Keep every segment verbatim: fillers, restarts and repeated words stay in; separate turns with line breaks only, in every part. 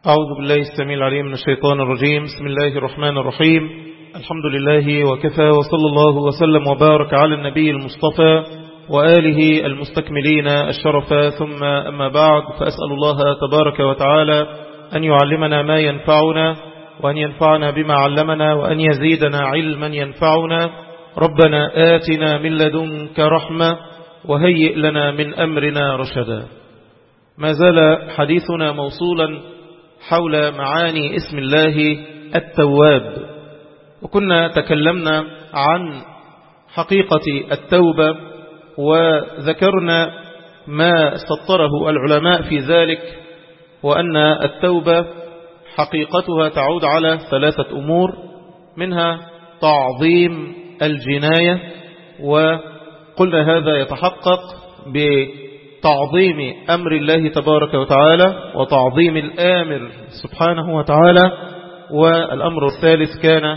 أعوذ بالله السميع العليم من الشيطان الرجيم. بسم الله الرحمن الرحيم. الحمد لله وكفى، وصلى الله وسلم وبارك على النبي المصطفى وآله المستكملين الشرفا، ثم أما بعد، فأسأل الله تبارك وتعالى أن يعلمنا ما ينفعنا، وأن ينفعنا بما علمنا، وأن يزيدنا علما ينفعنا. ربنا آتنا من لدنك رحمة وهيئ لنا من أمرنا رشدا. ما زال حديثنا موصولا حول معاني اسم الله التواب، وكنا تكلمنا عن حقيقة التوبة، وذكرنا ما سطره العلماء في ذلك، وأن التوبة حقيقتها تعود على ثلاثة أمور، منها تعظيم الجناية، وقلنا هذا يتحقق بتعظيم أمر الله تبارك وتعالى وتعظيم الآمر سبحانه وتعالى، والأمر الثالث كان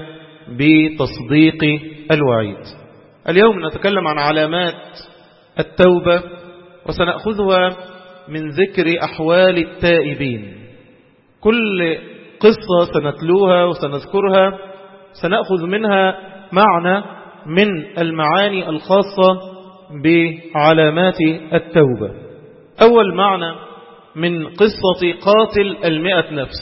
بتصديق الوعيد. اليوم نتكلم عن علامات التوبة، وسنأخذها من ذكر أحوال التائبين. كل قصة سنتلوها وسنذكرها سنأخذ منها معنى من المعاني الخاصة بعلامات التوبة. أول معنى من قصة قاتل المئة نفس،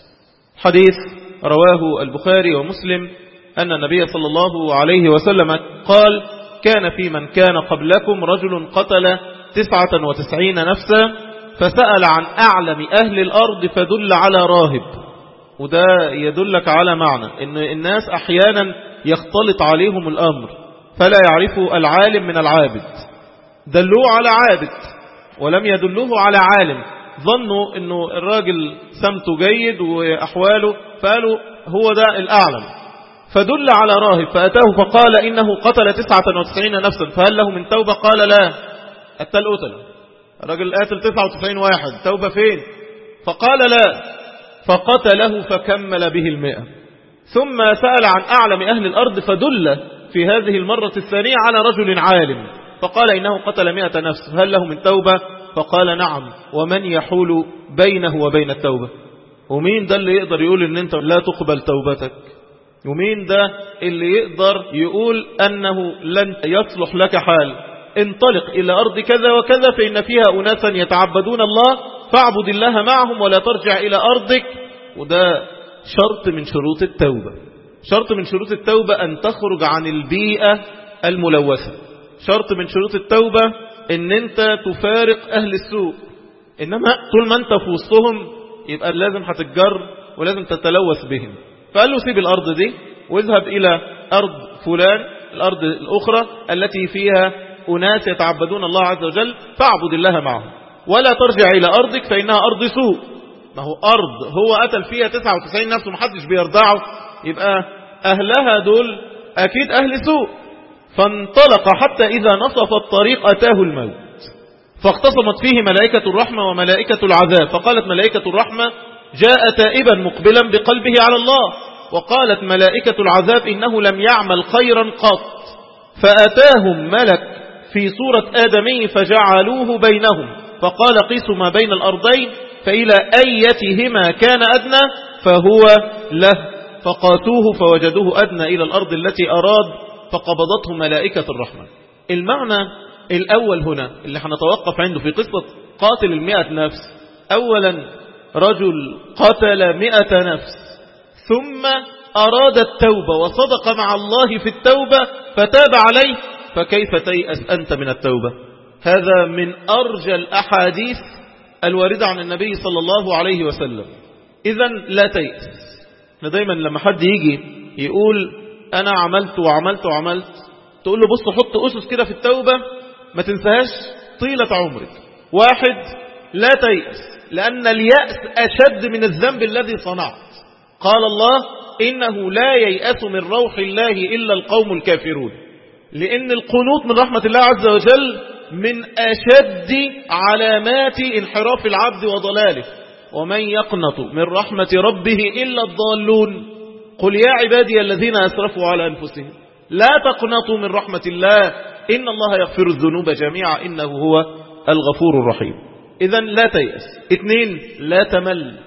حديث رواه البخاري ومسلم أن النبي صلى الله عليه وسلم قال: كان في من كان قبلكم رجل قتل تسعة وتسعين نفسا فسأل عن أعلم أهل الأرض فدل على راهب. وده يدلك على معنى أن الناس أحيانا يختلط عليهم الأمر فلا يعرفوا العالم من العابد، دلوه على عابد ولم يدلوه على عالم، ظنوا أنه الراجل سمته جيد وأحواله فقالوا هو ده الأعلم، فدل على راهب فأتاه فقال إنه قتل تسعة وتسعين نفسا فهل له من توبة؟ قال لا. قتل قتل الراجل قاتل تسعة وتسعين واحد، توبة فين؟ فقال لا، فقتله فكمل به المئة. ثم سأل عن أعلم أهل الأرض فدل في هذه المرة الثانية على رجل عالم فقال إنه قتل مئة نفس هل له من توبة؟ فقال نعم. ومن يحول بينه وبين التوبة؟ ومين ده اللي يقدر يقول إن أنت لا تقبل توبتك؟ ومين ده اللي يقدر يقول أنه لن يصلح لك حال؟ انطلق إلى أرض كذا وكذا فإن فيها أناسا يتعبدون الله فاعبد الله معهم ولا ترجع إلى أرضك. وده شرط من شروط التوبة. شرط من شروط التوبة أن تخرج عن البيئة الملوثة. شرط من شروط التوبة أن أنت تفارق أهل السوء. إنما طول ما أنت في وسطهم يبقى لازم هتتجر ولازم تتلوث بهم. فقال له سيب الأرض دي واذهب إلى أرض فلان، الأرض الأخرى التي فيها أناس يتعبدون الله عز وجل فاعبد الله معهم ولا ترجع إلى أرضك فإنها أرض سوء. ما هو أرض هو قتل فيها تسعة وتسعين نفس ومحدش بيرضعه، يبقى أهلها دول أكيد أهل سوء. فانطلق حتى إذا نصف الطريق أتاه الموت فاختصمت فيه ملائكة الرحمة وملائكة العذاب، فقالت ملائكة الرحمة جاء تائبا مقبلا بقلبه على الله، وقالت ملائكة العذاب إنه لم يعمل خيرا قط. فأتاهم ملك في صورة آدمي فجعلوه بينهم فقال قيسوا ما بين الأرضين فإلى أيتهما كان أدنى فهو له، فقاتوه فوجدوه أدنى إلى الأرض التي أراد فقبضته ملائكة الرحمة. المعنى الأول هنا اللي هنتوقف عنده في قصة قاتل المئة نفس، أولا رجل قتل مئة نفس ثم أراد التوبة وصدق مع الله في التوبة فتاب عليه، فكيف تيأس أنت من التوبة؟ هذا من أرجى الأحاديث الواردة عن النبي صلى الله عليه وسلم. إذن لا تيأس. دايما لما حد يجي يقول أنا عملت وعملت وعملت، تقول له بص حط أسس كده في التوبة ما تنساهاش طيلة عمرك. واحد، لا تيأس، لأن اليأس أشد من الذنب الذي صنعت. قال الله إنه لا ييأس من روح الله إلا القوم الكافرون، لأن القنوط من رحمة الله عز وجل من أشد علامات انحراف العبد وضلاله. ومن يقنط من رحمة ربه إلا الضالون. قل يا عبادي الذين أسرفوا على أنفسهم لا تقنطوا من رحمة الله إن الله يغفر الذنوب جميعا إنه هو الغفور الرحيم. إذن لا تيأس. اثنين، لا تمل.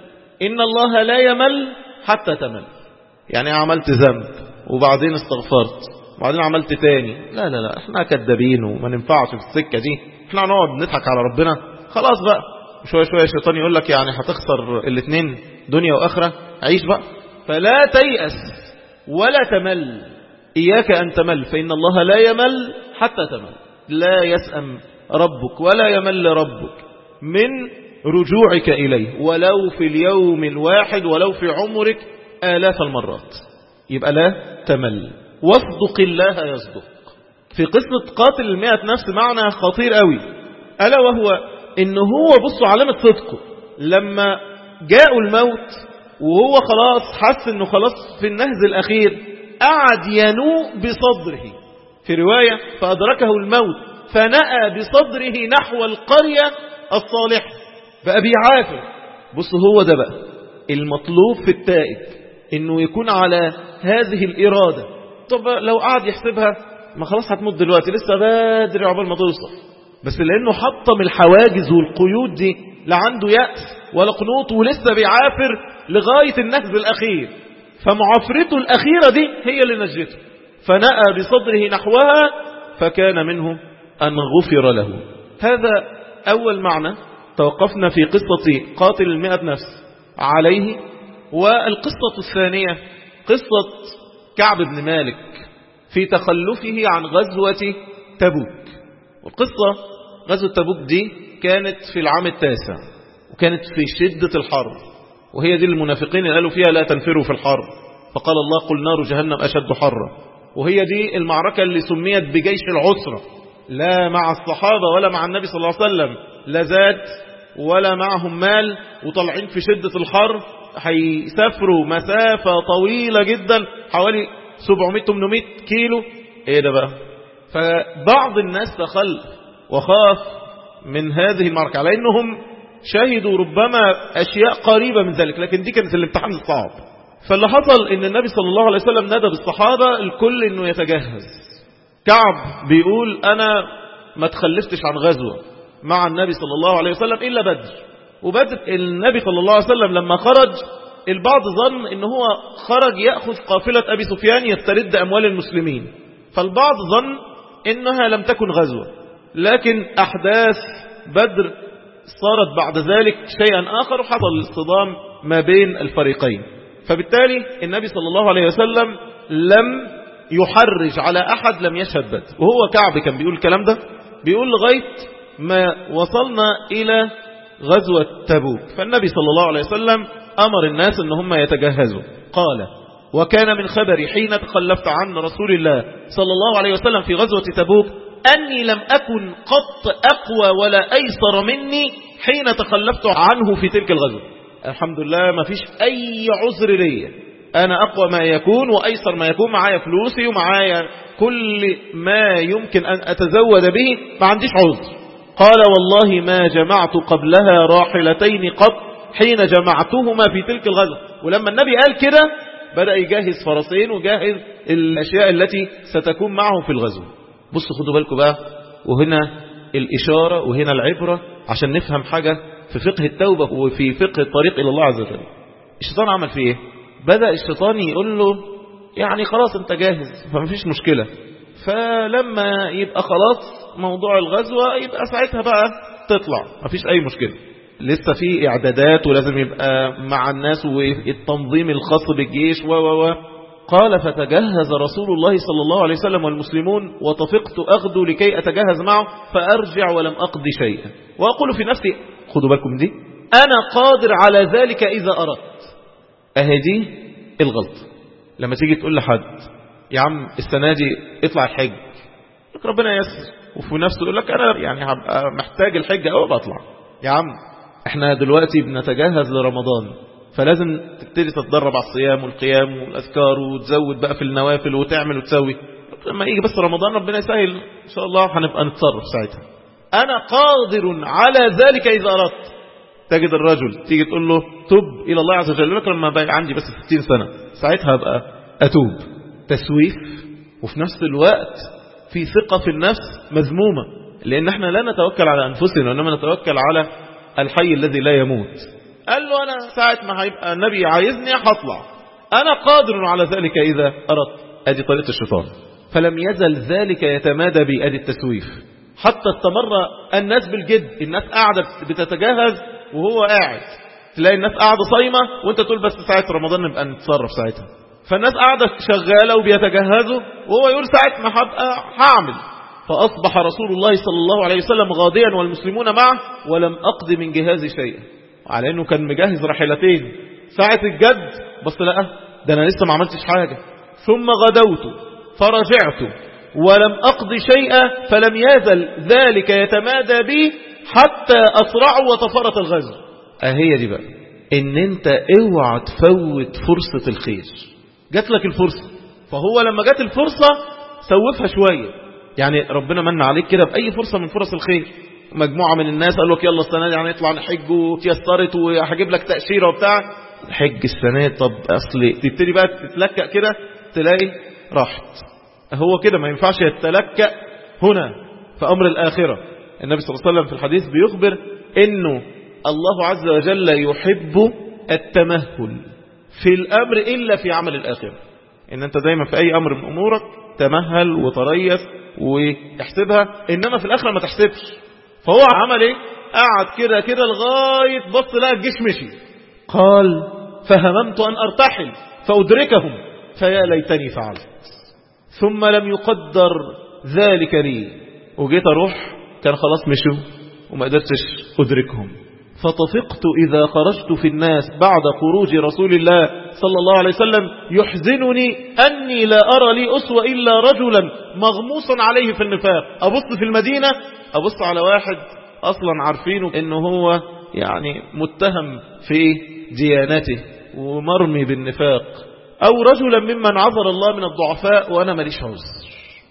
إن الله لا يمل حتى تمل. يعني عملت ذنب وبعدين استغفرت وبعدين عملت تاني، لا لا لا احنا كدابين وما ننفعش في السكة دي، احنا نقعد نضحك على ربنا خلاص بقى. شوية شوية الشيطان يقول لك يعني هتخسر الاثنين دنيا وآخرة، عيش بقى. فلا تيأس ولا تمل، إياك أن تمل، فإن الله لا يمل حتى تمل. لا يسأم ربك ولا يمل ربك من رجوعك إليه، ولو في اليوم الواحد ولو في عمرك آلاف المرات. يبقى لا تمل، واصدق الله يصدق. في قصة قاتل المئة نفس معنى خطير قوي، ألا وهو إنه هو بصوا علامة صدقه لما جاءوا الموت وهو خلاص حس إنه خلاص في النهز الأخير، قعد ينوء بصدره. في رواية فأدركه الموت فنأى بصدره نحو القرية الصالحة، بقى بيعافر. بصوا هو ده بقى المطلوب في التائب، إنه يكون على هذه الإرادة. طب لو قعد يحسبها ما خلاص هتموت دلوقتي، لسه بدري عقبال ما توصل، بس لأنه حطم الحواجز والقيود دي لا عنده يأس ولا قنوط، ولسه بيعافر لغاية النهز الأخير، فمعافرته الأخيرة دي هي اللي نجته، فنأى بصدره نحوها فكان منه أن غفر له. هذا أول معنى توقفنا في قصة قاتل المئة نفس عليه. والقصة الثانية قصة كعب بن مالك في تخلفه عن غزوة تبوك. والقصة غزوة تبوك دي كانت في العام التاسع، وكانت في شدة الحر، وهي دي المنافقين اللي قالوا فيها لا تنفروا في الحر، فقال الله قل نار جهنم أشد حرا. وهي دي المعركة اللي سميت بجيش العسرة، لا مع الصحابة ولا مع النبي صلى الله عليه وسلم لا زاد ولا معهم مال، وطلعين في شدة الحر، هيسافروا مسافة طويلة جدا حوالي سبعمائة ثمانمائة كيلو. ايه ده بقى؟ فبعض الناس تخلف وخاف من هذه المعركة على انهم شهدوا ربما اشياء قريبة من ذلك، لكن دي كانت الامتحان الصعب. فاللي حصل ان النبي صلى الله عليه وسلم ندى بالصحابة الكل انه يتجهز. كعب بيقول انا ما تخلفتش عن غزوة مع النبي صلى الله عليه وسلم الا بدر. وبدر النبي صلى الله عليه وسلم لما خرج البعض ظن ان هو خرج يأخذ قافلة ابي سفيان يسترد اموال المسلمين، فالبعض ظن انها لم تكن غزوة، لكن احداث بدر صارت بعد ذلك شيئا اخر، وحصل الاصطدام ما بين الفريقين. فبالتالي النبي صلى الله عليه وسلم لم يحرج على احد لم يشهد بدر. وهو كعب كان بيقول الكلام ده، بيقول لغاية ما وصلنا الى غزوة تبوك، فالنبي صلى الله عليه وسلم امر الناس ان هم يتجهزوا. قال وكان من خبري حين تخلفت عن رسول الله صلى الله عليه وسلم في غزوة تبوك أني لم أكن قط أقوى ولا أيسر مني حين تخلفت عنه في تلك الغزوة. الحمد لله ما فيش أي عذر لي، أنا أقوى ما يكون وأيسر ما يكون، معايا فلوسي ومعايا كل ما يمكن أن أتزود به، ما عنديش عذر. قال والله ما جمعت قبلها راحلتين قط حين جمعتهما في تلك الغزوة. ولما النبي قال كده بدأ يجهز فرسين وجهز الأشياء التي ستكون معه في الغزوة. بصوا خدوا بالكم بقى، وهنا الإشارة وهنا العبرة عشان نفهم حاجة في فقه التوبة وفي فقه الطريق إلى الله عز وجل. الشيطان عمل فيه إيه؟ بدأ الشيطان يقول له يعني خلاص أنت جاهز فمفيش مشكلة، فلما يبقى خلاص موضوع الغزوة يبقى ساعتها بقى تطلع مفيش أي مشكلة، لسه في إعدادات ولازم يبقى مع الناس والتنظيم الخاص بالجيش و و و قال فتجهز رسول الله صلى الله عليه وسلم والمسلمون وطفقت أغدو لكي أتجهز معه فأرجع ولم أقضي شيئا وأقول في نفسي خدوا بالكم دي أنا قادر على ذلك إذا أردت. أهدي الغلط لما تيجي تقول لحد يا عم السنة دي اطلع الحج، لك ربنا يسر، وفي نفسه يقول لك أنا يعني هبقى محتاج الحج أو بطلع. يا عم احنا دلوقتي بنتجهز لرمضان، فلازم تبتدي تتدرب على الصيام والقيام والأذكار وتزود بقى في النوافل وتعمل وتسوي، لما يجي بس رمضان ربنا يسهل إن شاء الله هنبقى نتصرف ساعتها. أنا قادر على ذلك إذا أردت. تجد الرجل تيجي تقول له توب إلى الله عز وجل، لك لما بقى عندي بس ستين سنة ساعتها أبقى أتوب. تسويف، وفي نفس الوقت في ثقة في النفس مذمومة، لأن احنا لا نتوكل على أنفسنا وإنما نتوكل على الحي الذي لا يموت. قال له أنا ساعة ما هيبقى النبي عايزني هطلع، أنا قادر على ذلك إذا أردت. أدي طريقة الشيطان. فلم يزل ذلك يتمادى بأدي التسويف حتى استمر الناس بالجد. الناس قاعدة بتتجهز وهو قاعد، تلاقي الناس قاعدة صايمة وانت تقول بس ساعة رمضان نبقى نتصرف ساعتها. فالناس قاعدة شغالة وبيتجهزوا وهو يقول ساعة ما هبقى هعمل. فأصبح رسول الله صلى الله عليه وسلم غاديا والمسلمون معه ولم أقض من جهازي شيئا، على أنه كان مجهز رحلتين. ساعة الجد بس لا، ده أنا لسه ما عملتش حاجة. ثم غدوت فرجعت ولم أقض شيئا، فلم يزل ذلك يتمادى بي حتى أسرعوا وتفرط الغزو. أهي دي بقى، إن أنت اوعى تفوت فرصة الخير. جات لك الفرصة، فهو لما جات الفرصة سوفها شوية. يعني ربنا من عليك كده بأي فرصة من فرص الخير. مجموعة من الناس قالوا لك يلا السنة دي هنطلع نحج وتيسرت وهجيب لك تأشيرة وبتاع. حج السنة، طب أصلي تبتدي بقى تتلكأ كده تلاقي راحت. هو كده ما ينفعش يتلكأ هنا في أمر الآخرة. النبي صلى الله عليه وسلم في الحديث بيخبر إنه الله عز وجل يحب التمهل في الأمر إلا في عمل الآخرة. إن أنت دايما في أي أمر من أمورك تمهل وتريث ويحسبها، إنما في الآخرة ما تحسبش. فهو عمل إيه؟ قعد كده كده لغاية بص لقى الجيش مشي. قال فهممت أن أرتحل فأدركهم فيا ليتني فعلت. ثم لم يقدر ذلك لي، وجيت أروح كان خلاص مشوا وما قدرتش أدركهم. فطفقت إذا خرجت في الناس بعد خروج رسول الله صلى الله عليه وسلم يحزنني أني لا أرى لي أسوة إلا رجلا مغموصا عليه في النفاق. أبص في المدينة أبص على واحد أصلا عارفينه إنه هو يعني متهم في ديانته ومرمي بالنفاق، أو رجلا ممن عذر الله من الضعفاء وأنا ماليش عذر.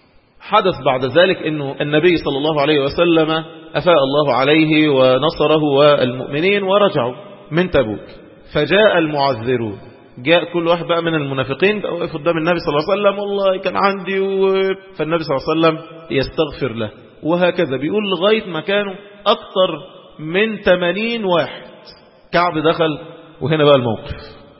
حدث بعد ذلك أنه النبي صلى الله عليه وسلم أفاء الله عليه ونصره والمؤمنين ورجعوا من تبوك. فجاء المعذرون، جاء كل واحد بقى من المنافقين بقى وقف قدام النبي صلى الله عليه وسلم والله كان عندي و... فالنبي صلى الله عليه وسلم يستغفر له. وهكذا بيقول لغاية ما كانوا أكثر من ثمانين واحد. كعب دخل وهنا بقى الموقف.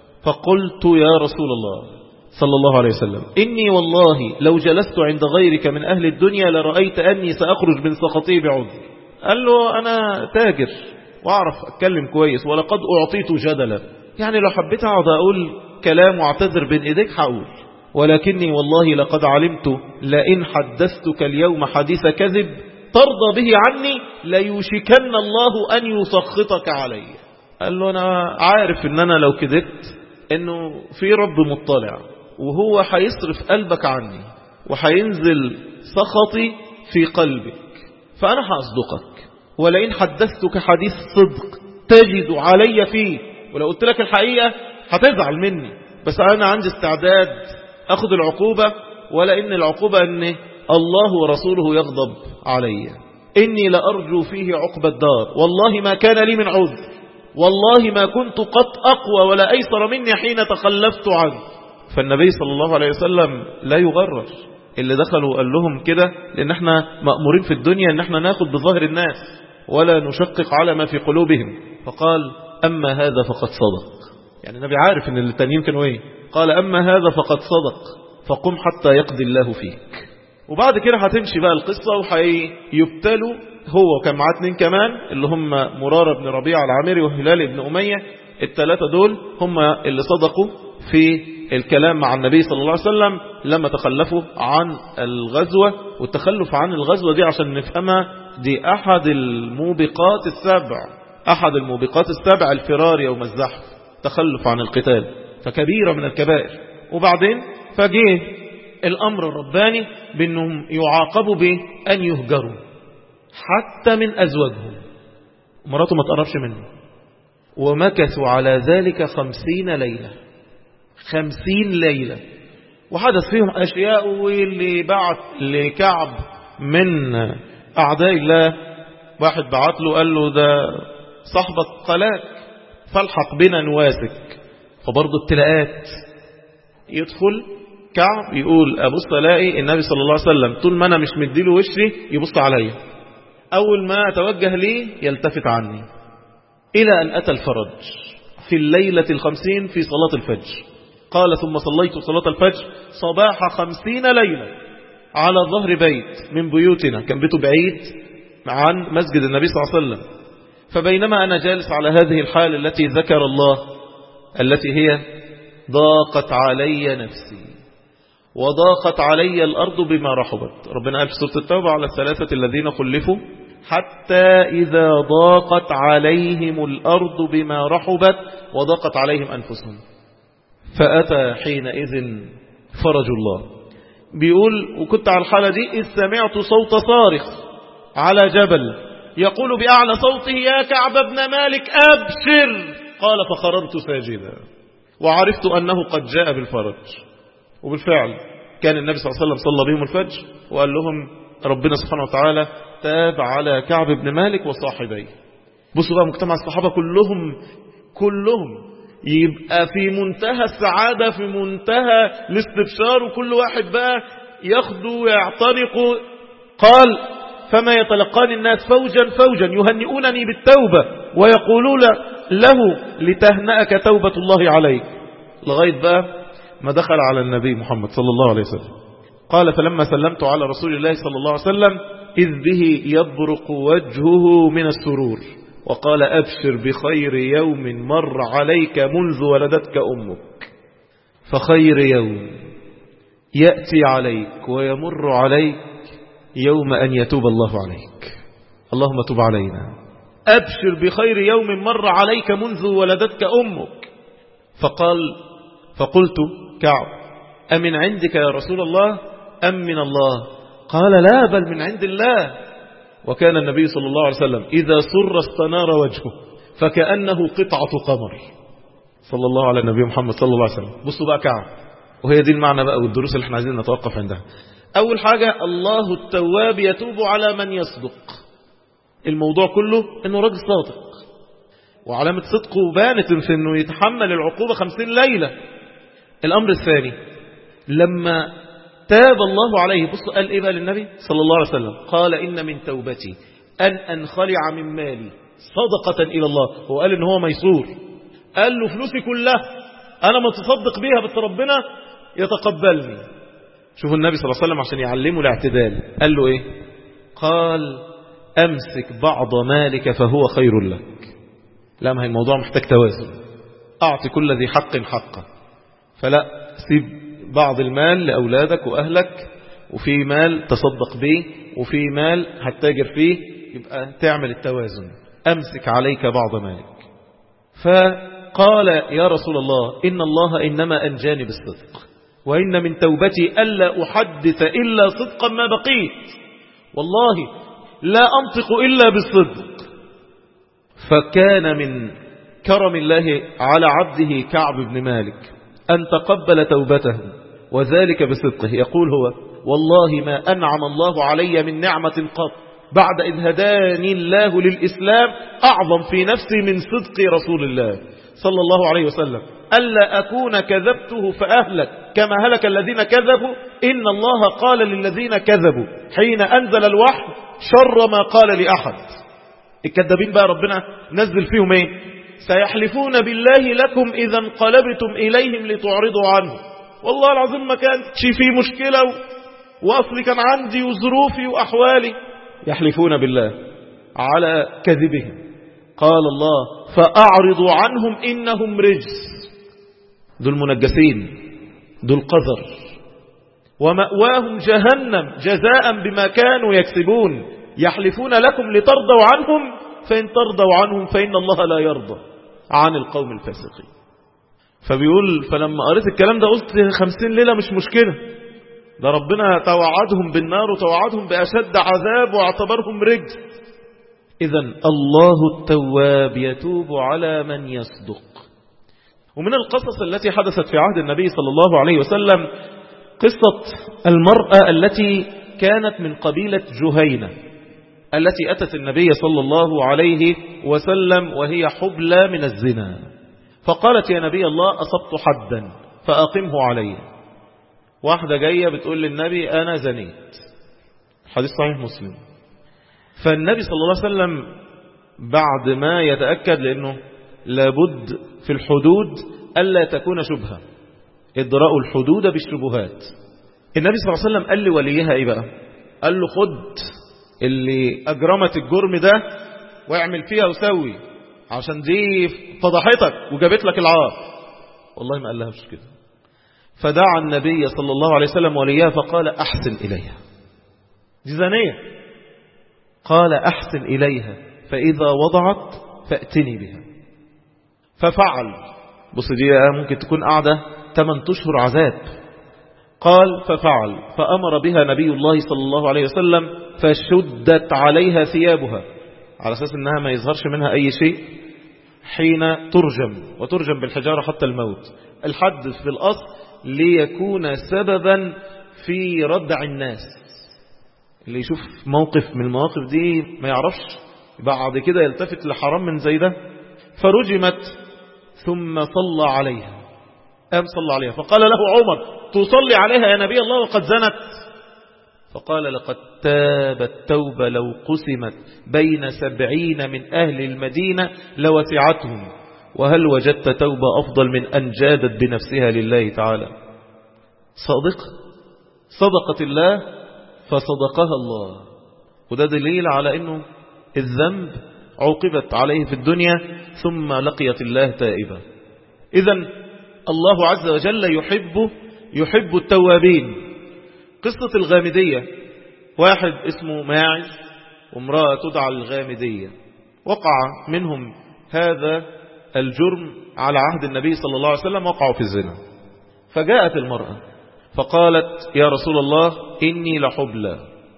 فقلت يا رسول الله صلى الله عليه وسلم إني والله لو جلست عند غيرك من أهل الدنيا لرأيت أني سأخرج من سخطي بعذر. قال له أنا تاجر وأعرف أتكلم كويس ولقد أعطيت جدلا، يعني لو حبيت أقعد أقول كلام واعتذر بين إيديك هقول، ولكني والله لقد علمت لئن حدثتك اليوم حديث كذب ترضى به عني ليوشكن الله أن يسخطك علي. قال له أنا عارف إن أنا لو كذبت إنه في رب مطلع وهو هيصرف قلبك عني وهينزل سخطي في قلبك، فأنا هأصدقك. ولئن حدثتك حديث صدق تجد علي فيه، ولو قلت لك الحقيقة هتزعل مني، بس أنا عندي استعداد أخذ العقوبة، ولئن العقوبة أن الله ورسوله يغضب علي. إني لأرجو فيه عقب الدار، والله ما كان لي من عذر، والله ما كنت قط أقوى ولا أيسر مني حين تخلفت عنه. فالنبي صلى الله عليه وسلم لا يغرر. اللي دخلوا قال لهم كده لأن احنا مأمورين في الدنيا ان احنا ناخد بظاهر الناس ولا نشقق على ما في قلوبهم. فقال أما هذا فقد صدق. يعني النبي عارف ان التانيين كانوا ايه. قال أما هذا فقد صدق فقم حتى يقضي الله فيك. وبعد كده هتمشي بقى القصة وهيبتلوا هو وكان معاه اتنين كمان اللي هم مرارة بن ربيعة العامري وهلال بن أمية. الثلاثة دول هم اللي صدقوا في الكلام مع النبي صلى الله عليه وسلم لما تخلفوا عن الغزوة. والتخلف عن الغزوة دي عشان نفهمها دي أحد الموبقات السبع، أحد الموبقات السبع الفرار يوم الزحف، تخلف عن القتال، فكبيرة من الكبائر. وبعدين فجيه الأمر الرباني بأنهم يعاقبوا بأن يهجروا حتى من أزواجهم، مراته ما تقربش منه. ومكثوا على ذلك خمسين ليلة، خمسين ليلة. وحدث فيهم أشياء. واللي بعت لكعب من أعداء الله واحد بعت له قال له ده صاحبك قلاك فالحق بنا نواسك. فبرضه ابتلاءات. يدخل كعب يقول أبص ألاقي النبي صلى الله عليه وسلم طول ما أنا مش مديله وشري يبص عليا، أول ما أتوجه ليه يلتفت عني. إلى أن أتى الفرج في الليلة الخمسين في صلاة الفجر. قال ثم صليت صلاة الفجر صباح خمسين ليلة على ظهر بيت من بيوتنا، كان بيته بعيد عن مسجد النبي صلى الله عليه وسلم. فبينما أنا جالس على هذه الحال التي ذكر الله، التي هي ضاقت علي نفسي وضاقت علي الأرض بما رحبت. ربنا قال في سورة التوبة على الثلاثة الذين خلفوا حتى إذا ضاقت عليهم الأرض بما رحبت وضاقت عليهم أنفسهم فأتى حينئذ فرج الله. بيقول وكنت على الحالة دي إذ سمعت صوت صارخ على جبل يقول بأعلى صوته يا كعب بن مالك أبشر. قال فخررت ساجدا وعرفت أنه قد جاء بالفرج. وبالفعل كان النبي صلى الله عليه وسلم صلى بهم الفجر وقال لهم ربنا سبحانه وتعالى تاب على كعب بن مالك وصاحبيه. بصوا بقى مجتمع الصحابة كلهم كلهم يبقى في منتهى السعادة، في منتهى الاستبشار، وكل واحد بقى ياخدوا ويعتنقوا. قال فما يتلقان الناس فوجا فوجا يهنئونني بالتوبة ويقولون له لتهنأك توبة الله عليك، لغاية بقى ما دخل على النبي محمد صلى الله عليه وسلم. قال فلما سلمت على رسول الله صلى الله عليه وسلم إذ به يبرق وجهه من السرور وقال أبشر بخير يوم مر عليك منذ ولدتك أمك. فخير يوم يأتي عليك ويمر عليك يوم أن يتوب الله عليك. اللهم تب علينا. أبشر بخير يوم مر عليك منذ ولدتك أمك. فقال فقلت كعب أمن عندك يا رسول الله أم من الله؟ قال لا بل من عند الله. وكان النبي صلى الله عليه وسلم إذا سر استنار وجهه فكأنه قطعة قمر صلى الله على النبي محمد صلى الله عليه وسلم. بصوا بقى كعب، وهي دي المعنى بقى والدروس اللي احنا عايزين نتوقف عندها. أول حاجة الله التواب يتوب على من يصدق. الموضوع كله انه راجل صادق، وعلامة صدقه بانت في انه يتحمل العقوبة خمسين ليلة. الأمر الثاني لما تاب الله عليه، بصوا قال إيه بقى للنبي صلى الله عليه وسلم؟ قال إن من توبتي أن أنخلع من مالي صدقة إلى الله. هو قال إن هو ميسور، قال له فلوسي كلها أنا ما تصدق بيها بس ربنا يتقبلني. شوفوا النبي صلى الله عليه وسلم عشان يعلمه الاعتدال قال له إيه؟ قال أمسك بعض مالك فهو خير لك. لا، ما هي الموضوع محتاج توازن. أعطي كل ذي حق حقه، فلا سيب بعض المال لأولادك وأهلك، وفي مال تصدق به، وفي مال هتتاجر فيه، يبقى تعمل التوازن. أمسك عليك بعض مالك. فقال يا رسول الله إن الله إنما أنجاني بالصدق، وإن من توبتي ألا أحدث إلا صدقا ما بقيت، والله لا أنطق إلا بالصدق. فكان من كرم الله على عبده كعب بن مالك أن تقبل توبته وذلك بصدقه. يقول هو والله ما أنعم الله علي من نعمة قط بعد إذ هداني الله للإسلام أعظم في نفسي من صدق رسول الله صلى الله عليه وسلم، ألا أكون كذبته فأهلك كما هلك الذين كذبوا. إن الله قال للذين كذبوا حين أنزل الوحي شر ما قال لأحد. الكذابين بقى ربنا نزل فيهم ايه؟ سيحلفون بالله لكم إذا انقلبتم إليهم لتعرضوا عنه. والله العظيم ما كانتش في مشكلة وأصلي كان عندي وظروفي وأحوالي. يحلفون بالله على كذبهم. قال الله فأعرضوا عنهم إنهم رجس. دول منجسين، دول قذر، ومأواهم جهنم جزاء بما كانوا يكسبون. يحلفون لكم لترضوا عنهم فإن ترضوا عنهم فإن الله لا يرضى عن القوم الفاسقين. فبيقول فلما قريت الكلام ده قلت خمسين ليلة مش مشكلة، ده ربنا توعدهم بالنار وتوعدهم بأشد عذاب واعتبرهم رجس. إذن الله التواب يتوب على من يصدق. ومن القصص التي حدثت في عهد النبي صلى الله عليه وسلم قصة المرأة التي كانت من قبيلة جهينة، التي أتت النبي صلى الله عليه وسلم وهي حبلى من الزنا، فقالت يا نبي الله أصبت حدا فأقمه علي. واحدة جاية بتقول للنبي أنا زنيت، حديث صحيح مسلم. فالنبي صلى الله عليه وسلم بعد ما يتأكد، لأنه لابد في الحدود ألا تكون شبهة، ادرأوا الحدود بالشبهات. النبي صلى الله عليه وسلم قال لوليها إيه بقى؟ قال له خد اللي أجرمت الجرم ده واعمل فيها وسوي، عشان دي فضحتك وجابت لك العار. والله ما قال لها مش كده. فدعا النبي صلى الله عليه وسلم وليها فقال أحسن إليها، دي زانية، قال أحسن إليها فإذا وضعت فأتني بها. ففعل. بص دي ممكن تكون قاعدة ثمان أشهر عذاب. قال ففعل فأمر بها نبي الله صلى الله عليه وسلم فشدت عليها ثيابها، على أساس أنها ما يظهرش منها أي شيء حين ترجم، وترجم بالحجارة حتى الموت. الحد في الأصل ليكون سببا في ردع الناس، اللي يشوف موقف من المواقف دي ما يعرفش بعد كده يلتفت لحرام من زي ده. فرجمت ثم صلى عليها، قام صلى عليها فقال له عمر تصلي عليها يا نبي الله وقد زنت؟ فقال لقد تابت توبة لو قسمت بين سبعين من أهل المدينة لوسعتهم، وهل وجدت توبة أفضل من أن جادت بنفسها لله تعالى؟ صادق صدقت الله فصدقها الله. وده دليل على أنه الذنب عوقبت عليه في الدنيا ثم لقيت الله تائبة. إذن الله عز وجل يحب يحب التوابين. قصة الغامدية، واحد اسمه ماعز وامرأة تدعى الغامدية، وقع منهم هذا الجرم على عهد النبي صلى الله عليه وسلم، وقعوا في الزنا. فجاءت المرأة فقالت يا رسول الله إني لحبلى.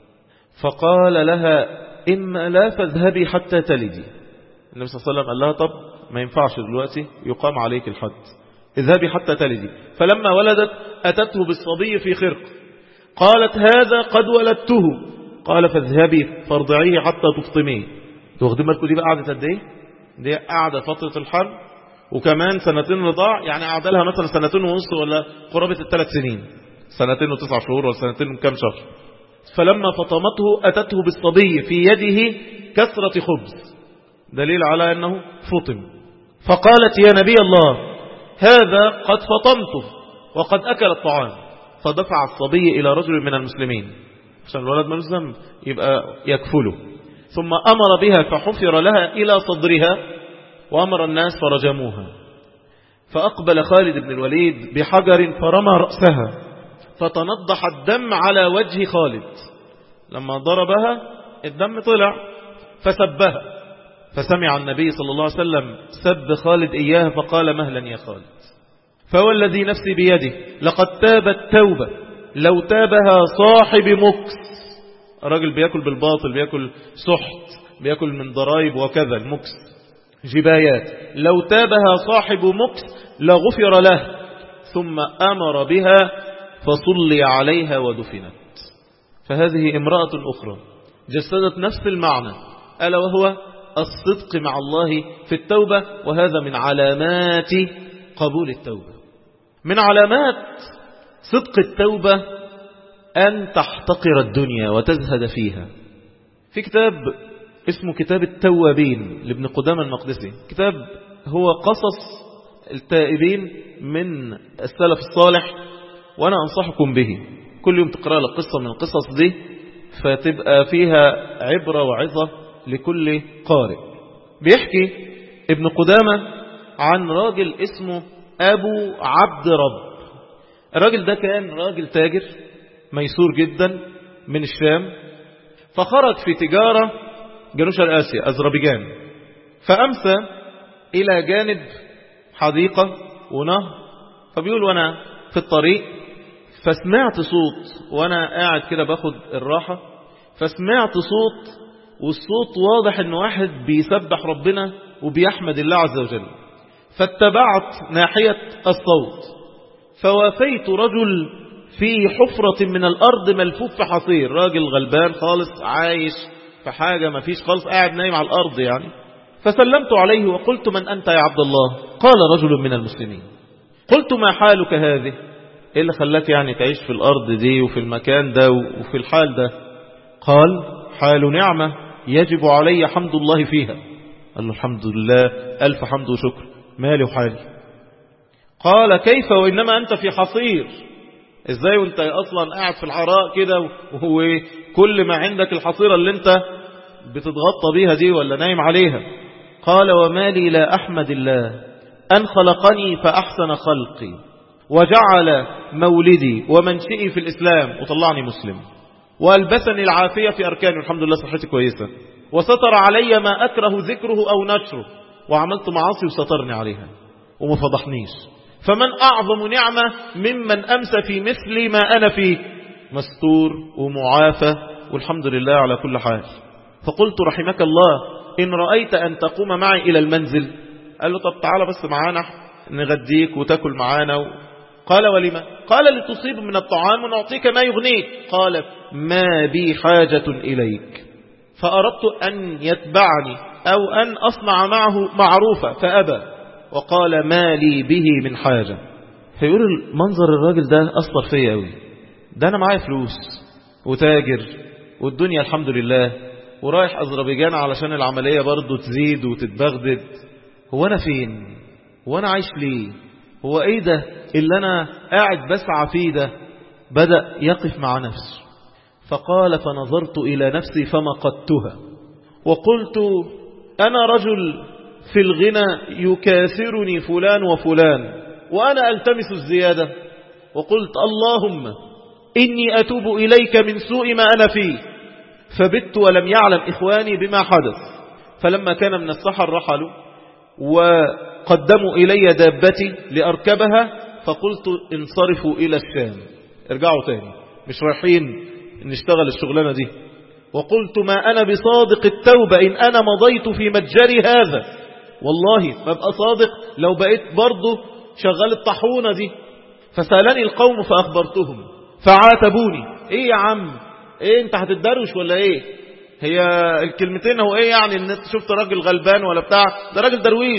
فقال لها إما لا فاذهبي حتى تلدي. النبي صلى الله عليه وسلم قال لها طب ما ينفعش دلوقتي يقام عليك الحد، اذهبي حتى تلدي. فلما ولدت أتته بالصبي في خرق، قالت هذا قد ولدته. قال فاذهبي فارضعيه حتى تفطميه. واخدين بالكم دي بقى قعدت قد ايه؟ دي قاعده فتره الحرب وكمان سنتين رضاع، يعني قعد لها مثلا سنتين ونص ولا قرابه الثلاث سنين، سنتين وتسع شهور ولا سنتين وكم شهر. فلما فطمته أتته بالصبي في يده كسرة خبز، دليل على أنه فطم. فقالت يا نبي الله هذا قد فطمته وقد أكل الطعام. فدفع الصبي إلى رجل من المسلمين عشان الولد ملوش ذنب يبقى يكفله، ثم أمر بها فحفر لها إلى صدرها وأمر الناس فرجموها. فأقبل خالد بن الوليد بحجر فرمى رأسها فتنضح الدم على وجه خالد. لما ضربها الدم طلع فسبها، فسمع النبي صلى الله عليه وسلم سب خالد إياها فقال مهلا يا خالد، فوالذي نفسي بيده لقد تابت توبة لو تابها صاحب مكس. الراجل بيأكل بالباطل، بيأكل سحت، بيأكل من ضرائب وكذا، المكس جبايات، لو تابها صاحب مكس لغفر له. ثم أمر بها فصلي عليها ودفنت. فهذه امرأة أخرى جسدت نفس المعنى، ألا وهو الصدق مع الله في التوبة. وهذا من علامات قبول التوبة. من علامات صدق التوبة أن تحتقر الدنيا وتزهد فيها. في كتاب اسمه كتاب التوابين لابن قدامة المقدسي، كتاب هو قصص التائبين من السلف الصالح، وأنا أنصحكم به. كل يوم تقرأ لك قصة من القصص دي فتبقى فيها عبرة وعظة لكل قارئ. بيحكي ابن قدامة عن راجل اسمه أبو عبد رب. الراجل ده كان راجل تاجر ميسور جدا من الشام، فخرج في تجارة جنوب شرق آسيا أذربيجان. فأمسى إلى جانب حديقة ونهر، فبيقول وأنا في الطريق فسمعت صوت وأنا قاعد كده باخد الراحة، فسمعت صوت، والصوت واضح أن واحد بيسبح ربنا وبيحمد الله عز وجل. فاتبعت ناحية الصوت فوافيت رجل في حفرة من الأرض ملفوف في حصير، راجل غلبان خالص عايش في حاجة ما فيش خالص، قاعد نايم على الأرض يعني. فسلمت عليه وقلت من أنت يا عبد الله؟ قال رجل من المسلمين. قلت ما حالك هذه؟ إيه اللي خلاك يعني تعيش في الأرض دي وفي المكان ده وفي الحال ده؟ قال حال نعمة يجب علي حمد الله فيها. قال له الحمد لله، ألف حمد وشكر، مالي وحالي. قال كيف وإنما أنت في حصير؟ إزاي وانت أصلا قاعد في الحراء كده وكل ما عندك الحصيرة اللي انت بتتغطى بيها دي ولا نايم عليها؟ قال ومالي لا أحمد الله أن خلقني فأحسن خلقي وجعل مولدي ومنشئي في الإسلام وطلعني مسلم وألبسني العافية في أركاني، الحمد لله صحتي كويسة، وستر علي ما أكره ذكره أو نشره، وعملت معاصي وسترني عليها وما فضحنيش، فمن أعظم نعمة ممن أمسى في مثل ما أنا فيه، مستور ومعافى والحمد لله على كل حال. فقلت رحمك الله إن رأيت أن تقوم معي إلى المنزل. قال له طب تعالى بس معانا نغديك وتاكل معانا و... قال ولما؟ قال لتصيب من الطعام ونعطيك ما يغنيك. قال ما بي حاجة إليك، فأردت أن يتبعني أو أن أصنع معه معروفة فأبى، وقال ما لي به من حاجة. فيقول المنظر الراجل ده أثر فيا قوي، ده أنا معايا فلوس وتاجر والدنيا الحمد لله، ورايح أذربيجان علشان العملية برضو تزيد وتتبغدد، هو أنا فين؟ هو أنا عايش ليه؟ هو إيه ده اللي أنا قاعد بسعى فيه ده؟ بدأ يقف مع نفسه فقال فنظرت إلى نفسي فمقتها وقلت أنا رجل في الغنى يكاثرني فلان وفلان وأنا ألتمس الزيادة، وقلت اللهم إني أتوب إليك من سوء ما أنا فيه. فبت ولم يعلم إخواني بما حدث، فلما كان من السحر رحلوا وقدموا إلي دابتي لأركبها، فقلت انصرفوا إلى الشام، ارجعوا تاني، مش رايحين نشتغل الشغلانة دي. وقلت ما أنا بصادق التوبة إن أنا مضيت في متجري هذا، والله ببقى صادق لو بقيت برضه شغال الطحونة دي. فسألني القوم فأخبرتهم فعاتبوني. ايه يا عم، ايه انت هتتدروش ولا ايه؟ هي الكلمتين هو ايه يعني ان انت شفت راجل غلبان ولا بتاع؟ ده راجل درويش.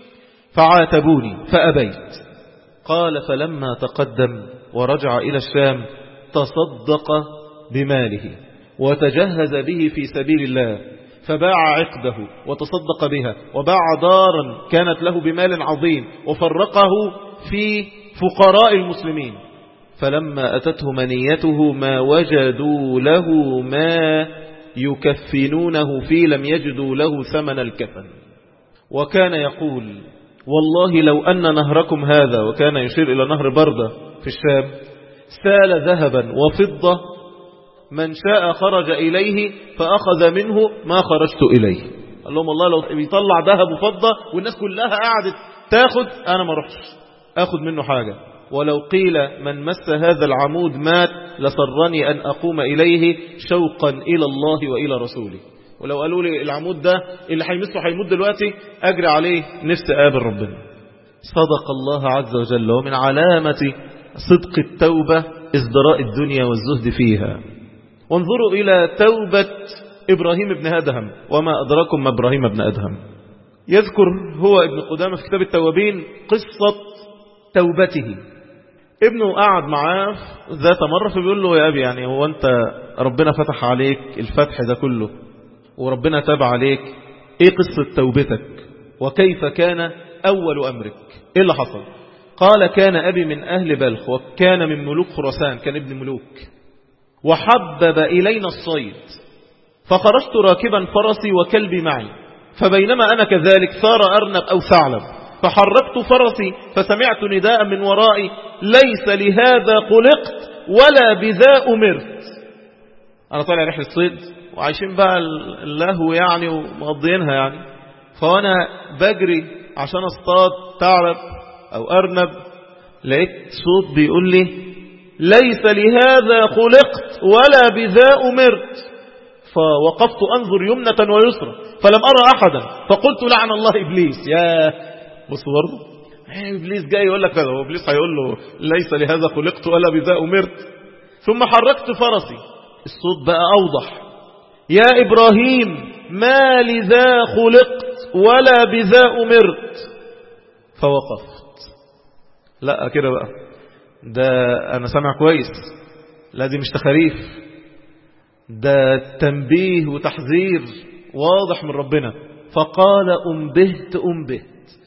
فعاتبوني فأبيت. قال فلما تقدم ورجع إلى الشام تصدق بماله وتجهز به في سبيل الله، فباع عقده وتصدق بها، وباع دارا كانت له بمال عظيم وفرقه في فقراء المسلمين. فلما أتته منيته ما وجدوا له ما يكفنونه فيه، لم يجدوا له ثمن الكفن. وكان يقول والله لو أن نهركم هذا، وكان يشير إلى نهر بردة في الشام، سال ذهبا وفضة، من شاء خرج إليه فأخذ منه ما خرجت إليه. قال لهم والله لو بيطلع ذهب وفضة والناس كلها قاعدت تاخد، أنا ما رحش أخذ منه حاجة. ولو قيل من مس هذا العمود مات لسرني أن أقوم إليه شوقا إلى الله وإلى رسوله. ولو قالوا لي العمود ده اللي هيمسه هيموت دلوقتي، أجري عليه نفسي أقابل ربنا. صدق الله عز وجل. ومن علامة صدق التوبة ازدراء الدنيا والزهد فيها. وانظروا إلى توبة إبراهيم بن أدهم، وما أدراكم ما إبراهيم بن أدهم. يذكر هو ابن قدامة في كتاب التوابين قصة توبته. ابنه قعد معاه ذات مرة فبيقول له يا أبي، يعني هو أنت ربنا فتح عليك الفتح ده كله وربنا تاب عليك، إيه قصة توبتك وكيف كان أول أمرك؟ إيه اللي حصل؟ قال كان أبي من أهل بلخ وكان من ملوك خراسان، كان ابن ملوك، وحبب إلينا الصيد، فخرجت راكبا فرسي وكلبي معي، فبينما أنا كذلك ثار أرنب أو ثعلب، فحركت فرسي فسمعت نداء من ورائي ليس لهذا خلقت ولا بذا أمرت. أنا طالع رحلة صيد وعايشين بقى اللهو يعني ومقضينها يعني، فأنا بجري عشان اصطاد ثعلب أو أرنب، لقيت صوت بيقول لي ليس لهذا خلقت ولا بذا أمرت. فوقفت أنظر يمنة ويسرى فلم أرى أحدا، فقلت لعن الله إبليس. يا بص برضه إبليس جاي يقول لك كذا، وإبليس هيقول له ليس لهذا خلقت ولا بذا أمرت. ثم حركت فرسي، الصوت بقى أوضح، يا إبراهيم ما لذا خلقت ولا بذا أمرت. فوقفت. لا كده بقى، ده أنا سامع كويس، لا دي مش تخاريف، ده تنبيه وتحذير واضح من ربنا. فقال أنبهت أنبهت،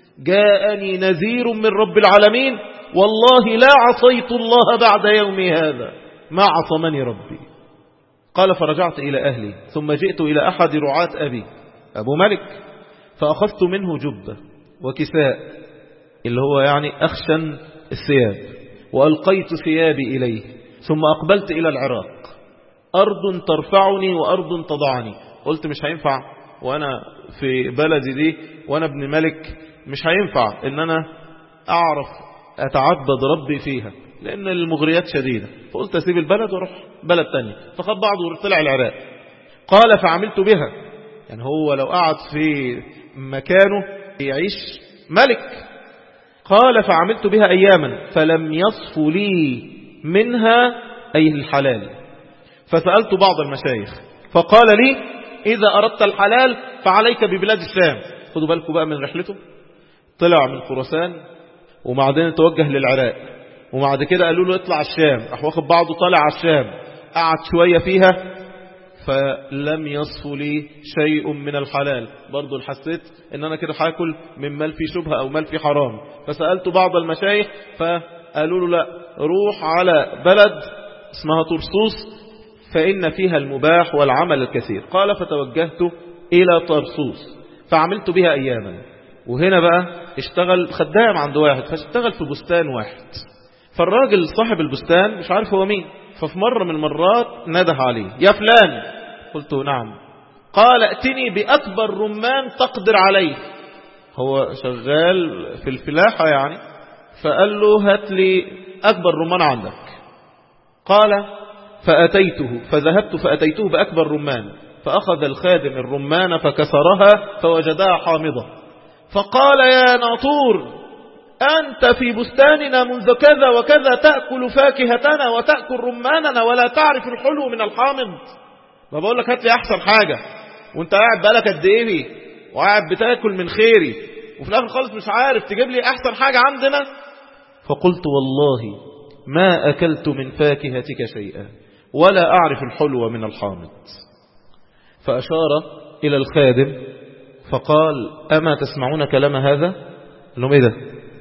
جاءني نذير من رب العالمين، والله لا عصيت الله بعد يومي هذا، ما عصمني ربي. قال فرجعت إلى أهلي، ثم جئت إلى أحد رعاة أبي أبو ملك، فأخذت منه جبة وكساء اللي هو يعني أخشن الثياب، وألقيت ثيابي إليه، ثم أقبلت إلى العراق، أرض ترفعني وأرض تضعني. قلت مش هينفع وأنا في بلدي دي وأنا ابن ملك، مش هينفع إن أنا أعرف أتعبد ربي فيها لأن المغريات شديدة، فقلت أسيب البلد وأروح بلد تاني، فخد بعضه وطلع العراق. قال فعملت بها، يعني هو لو قعد في مكانه يعيش ملك. قال فعملت بها أياما فلم يصف لي منها أي الحلال، فسألت بعض المشايخ فقال لي إذا أردت الحلال فعليك ببلاد الشام. خدوا بالكم بقى من رحلته، طلع من خراسان وبعدين توجه للعراق، وبعد كده قالوا له اطلع الشام، راح واخد بعضه طالع على الشام، قعد شوية فيها فلم يصف لي شيء من الحلال. برضو حسيت ان انا كده هاكل من مال في شبهة او مال في حرام، فسألت بعض المشايخ فقالوا له لا، روح على بلد اسمها طرسوس فإن فيها المباح والعمل الكثير. قال فتوجهت إلى طرسوس فعملت بها أياما. وهنا بقى اشتغل خدام عند واحد، فاشتغل في بستان واحد، فالراجل صاحب البستان مش عارف هو مين، ففي مرة من المرات نده عليه يا فلان، قلت نعم. قال ائتني بأكبر رمان تقدر عليه، هو شغال في الفلاحة يعني، فقال له هات لي أكبر رمان عندك. قال فأتيته، فذهبت فأتيته بأكبر رمان، فأخذ الخادم الرمان فكسرها فوجدها حامضة، فقال يا ناطور أنت في بستاننا منذ كذا وكذا تأكل فاكهتنا وتأكل رماننا ولا تعرف الحلو من الحامض. ما بقول لك هات لي أحسن حاجة وانت قاعد بقالك قد ايه وقاعد بتاكل من خيري، وفي الآخر خالص مش عارف تجيب لي أحسن حاجة عندنا. فقلت والله ما أكلت من فاكهتك شيئا ولا أعرف الحلو من الحامض. فأشار إلى الخادم فقال أما تسمعون كلام هذا؟ قال لهم إيه ده؟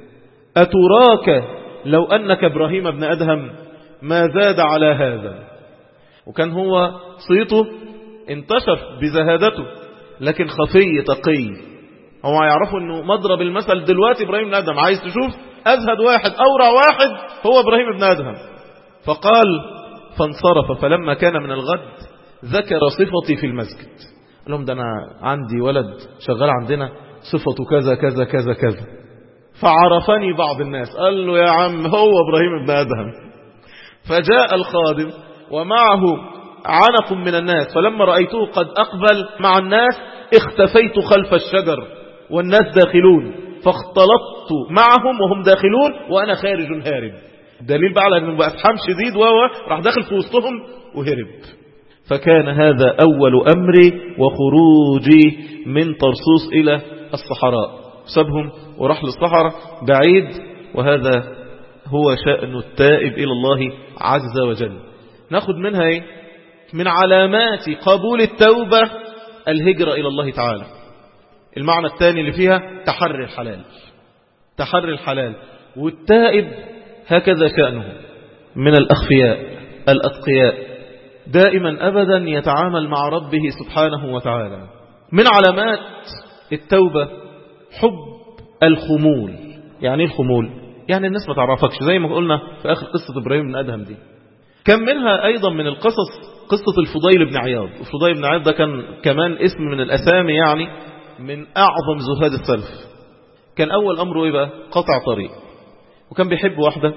أتراك لو أنك إبراهيم بن أدهم ما زاد على هذا. وكان هو صيته انتشر بزهادته، لكن خفي تقي. هم يعرفوا أنه مضرب المثل دلوقتي إبراهيم بن أدهم، عايز تشوف أزهد واحد أورع واحد هو إبراهيم بن أدهم. فقال فانصرف، فلما كان من الغد ذكر صفتي في المسجد، قال لهم ده أنا عندي ولد شغال عندنا صفته كذا كذا كذا كذا، فعرفني بعض الناس، قال له يا عم هو إبراهيم بن أدهم. فجاء الخادم ومعه عنق من الناس، فلما رأيته قد أقبل مع الناس اختفيت خلف الشجر والناس داخلون، فاختلطت معهم وهم داخلون وأنا خارج هارب. دليل بقى على أنه بقى أسحام شديد وهو راح داخل في وسطهم وهرب. فكان هذا أول أمري وخروجي من طرسوس إلى الصحراء، سبهم وراح للصحراء بعيد. وهذا هو شأن التائب إلى الله عز وجل. ناخد منها إيه؟ من علامات قبول التوبة الهجرة إلى الله تعالى. المعنى الثاني اللي فيها تحري الحلال، تحري الحلال. والتائب هكذا شأنه من الأخفياء الأتقياء، دائما أبدا يتعامل مع ربه سبحانه وتعالى. من علامات التوبة حب الخمول. يعني ايه الخمول؟ يعني الناس ما تعرفكش، زي ما قلنا في آخر قصة إبراهيم بن أدهم دي. كان منها أيضا من القصص قصة الفضيل بن عياض. الفضيل بن عياض ده كان كمان اسم من الأسامي، يعني من أعظم زهاد السلف. كان أول أمره إيه بقى؟ قطع طريق، وكان بيحب واحدة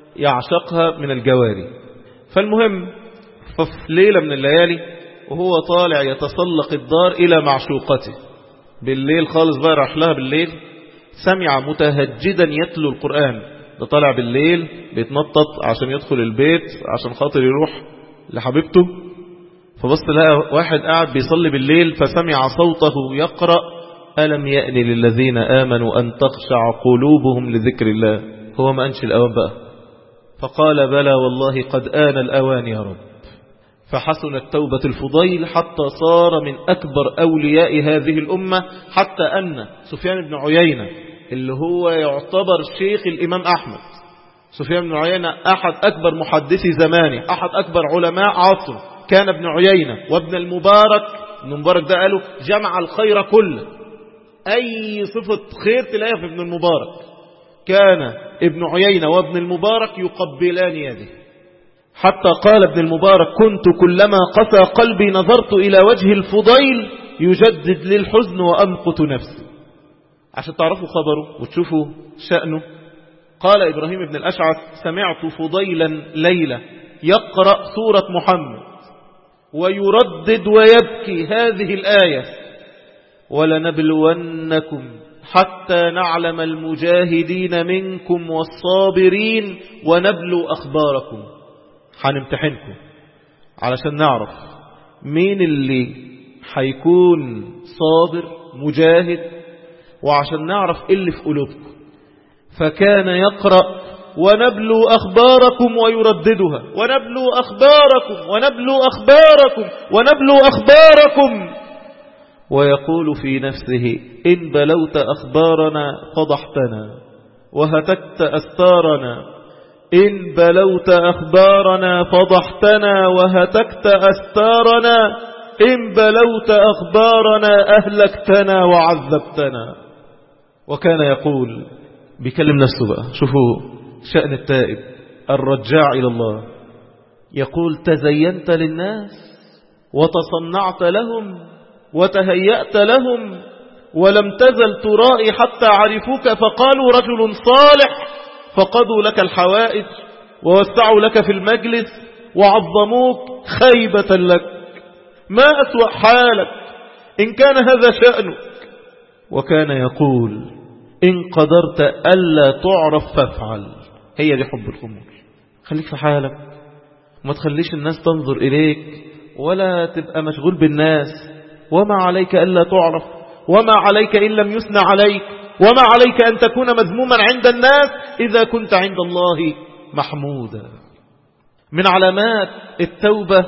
يعشقها من الجواري. فالمهم ففي ليلة من الليالي وهو طالع يتسلق الدار إلى معشوقته بالليل خالص بقى، راح لها بالليل، سمع متهجدا يتلو القرآن. ده طالع بالليل بيتنطط عشان يدخل البيت عشان خاطر يروح لحبيبته. فبص لقى واحد قاعد بيصلي بالليل، فسمع صوته يقرأ ألم يأن للذين آمنوا أن تخشع قلوبهم لذكر الله. هو ما أنش الأوان بقى، فقال بلى والله قد آن الأوان يا رب. فحسنت توبة الفضيل حتى صار من أكبر أولياء هذه الأمة، حتى أن سفيان بن عيينة اللي هو يعتبر شيخ الإمام أحمد، سفيان بن عيينة أحد أكبر محدثي زمانه، أحد أكبر علماء عصر، كان ابن عيينة وابن المبارك. ابن المبارك ده قالوا جمع الخير كله، أي صفة خير تلاقيها في ابن المبارك. كان ابن عيينة وابن المبارك يقبلان يده، حتى قال ابن المبارك كنت كلما قسى قلبي نظرت إلى وجه الفضيل يجدد للحزن وأمقت نفسي. عشان تعرفوا خبره وتشوفوا شأنه، قال إبراهيم بن الأشعث سمعت فضيلا ليلة يقرأ سورة محمد ويردد ويبكي هذه الآية: ولنبلونكم حتى نعلم المجاهدين منكم والصابرين ونبلو أخباركم. هنمتحنكم علشان نعرف مين اللي هيكون صابر مجاهد، وعشان نعرف اللي في قلوبكم. فكان يقرأ ونبلو أخباركم ويرددها: ونبلو أخباركم ونبلو أخباركم ونبلو أخباركم، ويقول في نفسه: إن بلوت أخبارنا فضحتنا وهتكت أستارنا، إن بلوت أخبارنا فضحتنا وهتكت أستارنا، إن بلوت أخبارنا أهلكتنا وعذبتنا. وكان يقول بيكلم نفسه بقى، شوفوا شأن التائب الرجاع إلى الله، يقول: تزينت للناس وتصنعت لهم وتهيأت لهم ولم تزل ترائي حتى عرفوك، فقالوا رجل صالح، فقضوا لك الحوائج ووسعوا لك في المجلس وعظموك، خيبة لك، ما أسوأ حالك إن كان هذا شأنك. وكان يقول: إن قدرت ألا تعرف فافعل. هي دي حب الخمول، خليك في حالك وما تخليش الناس تنظر إليك ولا تبقى مشغول بالناس. وما عليك ألا تعرف، وما عليك إن لم يثنى عليك، وما عليك أن تكون مذموما عند الناس إذا كنت عند الله محمودا. من علامات التوبة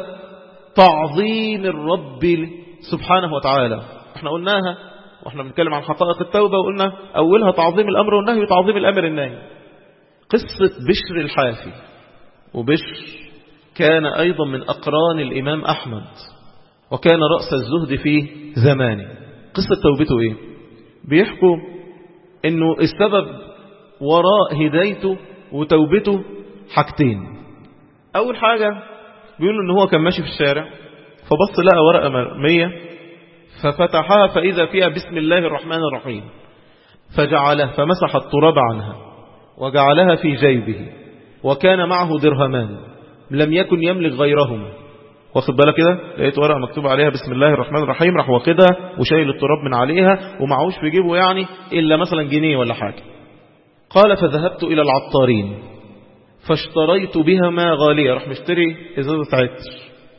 تعظيم الرب سبحانه وتعالى. احنا قلناها واحنا بنتكلم عن حقائق التوبة، وقلنا أولها تعظيم الأمر والنهي وتعظيم الأمر النهي. قصة بشر الحافي، وبشر كان أيضا من أقران الإمام أحمد، وكان رأس الزهد في زمانه. قصة توبته إيه؟ بيحكوا إنه السبب وراء هدايته وتوبته حاجتين. أول حاجة بيقولوا إنه هو كان ماشي في الشارع فبص لقى ورقة مرمية ففتحها فإذا فيها بسم الله الرحمن الرحيم، فجعلها فمسح التراب عنها وجعلها في جيبه، وكان معه درهمان لم يكن يملك غيرهما. واخد بالك كده، لقيت ورقة مكتوب عليها بسم الله الرحمن الرحيم، راح واخدها وشايل التراب من عليها ومعوش في جيبه يعني إلا مثلا جنيه ولا حاجة. قال: فذهبت إلى العطارين فاشتريت بها ما غالية، راح مشتري إزازة عطر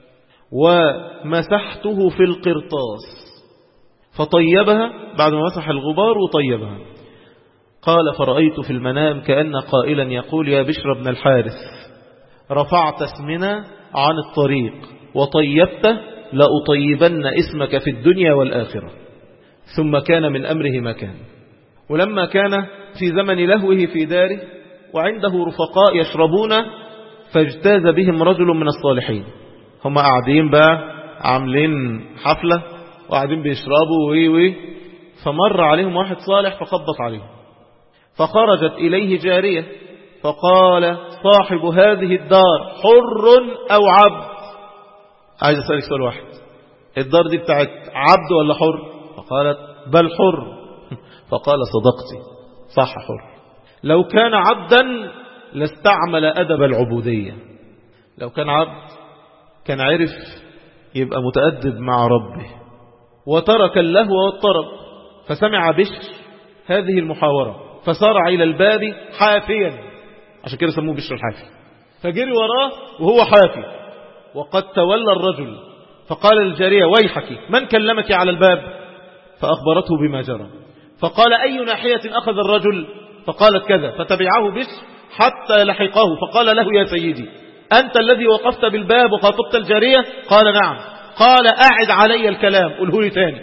ومسحته في القرطاس فطيبها، بعد ما مسح الغبار وطيبها. قال: فرأيت في المنام كأن قائلا يقول: يا بشر بن الحارث، رفعت اسمنا عن الطريق وطيبته، لأطيبن اسمك في الدنيا والآخرة. ثم كان من أمره ما كان. ولما كان في زمن لهوه في داره وعنده رفقاء يشربون، فاجتاز بهم رجل من الصالحين، هم قاعدين بقى عاملين حفلة وقاعدين بيشربوا وي وي فمر عليهم واحد صالح فخبط عليهم، فخرجت إليه جارية فقال: صاحب هذه الدار حر أو عبد؟ عايز أسألك سؤال واحد، الدار دي بتاعت عبد ولا حر؟ فقالت: بل حر. فقال: صدقتي، صح حر. لو كان عبدا لاستعمل أدب العبودية، لو كان عبد كان عرف يبقى متأدب مع ربه وترك اللهو والطرب. فسمع بشر هذه المحاورة فسارع إلى الباب حافيا، عشان كده سموه بشر الحافي، فجري وراه وهو حافي وقد تولى الرجل، فقال للجارية: ويحك، من كلمك على الباب؟ فأخبرته بما جرى، فقال: أي ناحية أخذ الرجل؟ فقالت كذا، فتبعه بشر حتى لحقه فقال له: يا سيدي، أنت الذي وقفت بالباب وخاطبت الجارية؟ قال نعم. قال أعد علي الكلام، قله لي تاني.